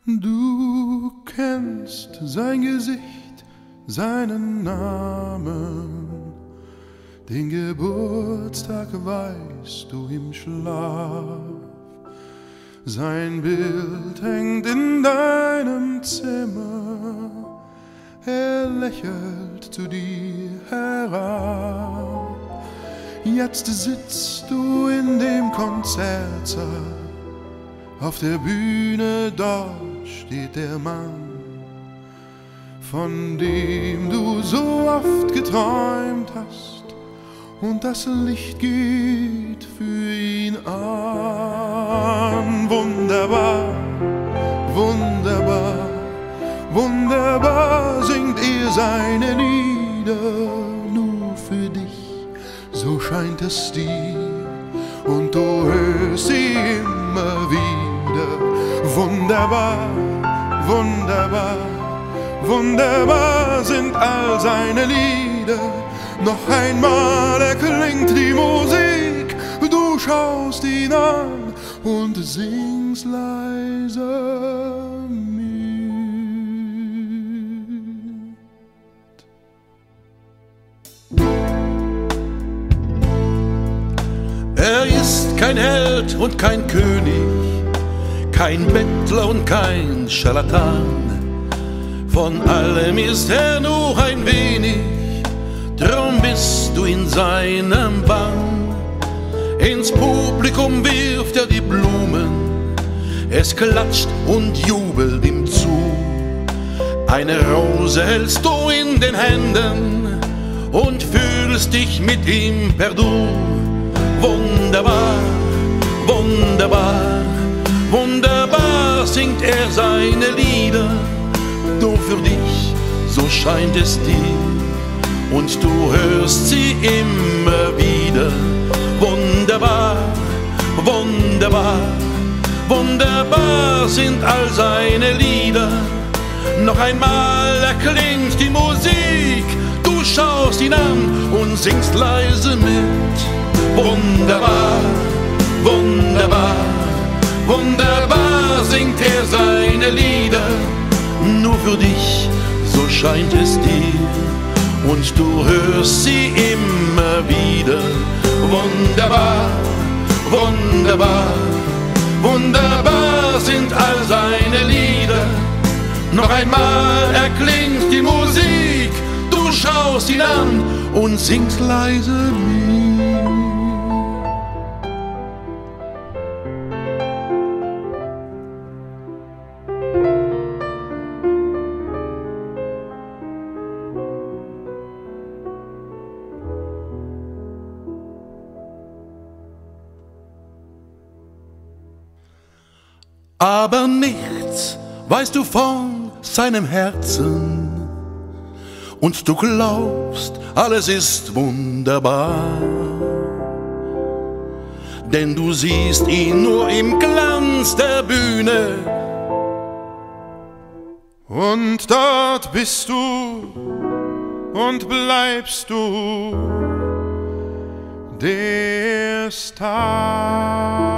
Du kennst sein Gesicht, seinen Namen, den Geburtstag weißt du im Schlaf. Sein Bild hängt in deinem Zimmer, er lächelt zu dir herab. Jetzt sitzt du in dem Konzertsaal, auf der Bühne dort steht der Mann, von dem du so oft geträumt hast, und das Licht geht für ihn an. Wunderbar, wunderbar, wunderbar singt er seine Lieder nur für dich, so scheint es dir, und du hörst sie immer wieder. Wunderbar, wunderbar, wunderbar sind all seine Lieder. Noch einmal erklingt die Musik, du schaust ihn an und singst leise mit. Er ist kein Held und kein König, kein Bettler und kein Scharlatan. Von allem ist er nur ein wenig, drum bist du in seinem Bann. Ins Publikum wirft er die Blumen, es klatscht und jubelt ihm zu. Eine Rose hältst du in den Händen und fühlst dich mit ihm per Du. Wunderbar, wunderbar, wunderbar singt er seine Lieder, nur für dich, so scheint es dir, und du hörst sie immer wieder. Wunderbar, wunderbar, wunderbar sind all seine Lieder. Noch einmal erklingt die Musik, du schaust ihn an und singst leise mit. Wunderbar, wunderbar, wunderbar singt er seine Lieder, nur für dich, so scheint es dir, und du hörst sie immer wieder. Wunderbar, wunderbar, wunderbar sind all seine Lieder. Noch einmal erklingt die Musik, du schaust ihn an und singst leise mit. Aber nichts weißt du von seinem Herzen, und du glaubst, alles ist wunderbar. Denn du siehst ihn nur im Glanz der Bühne, und dort bist du und bleibst du der Star.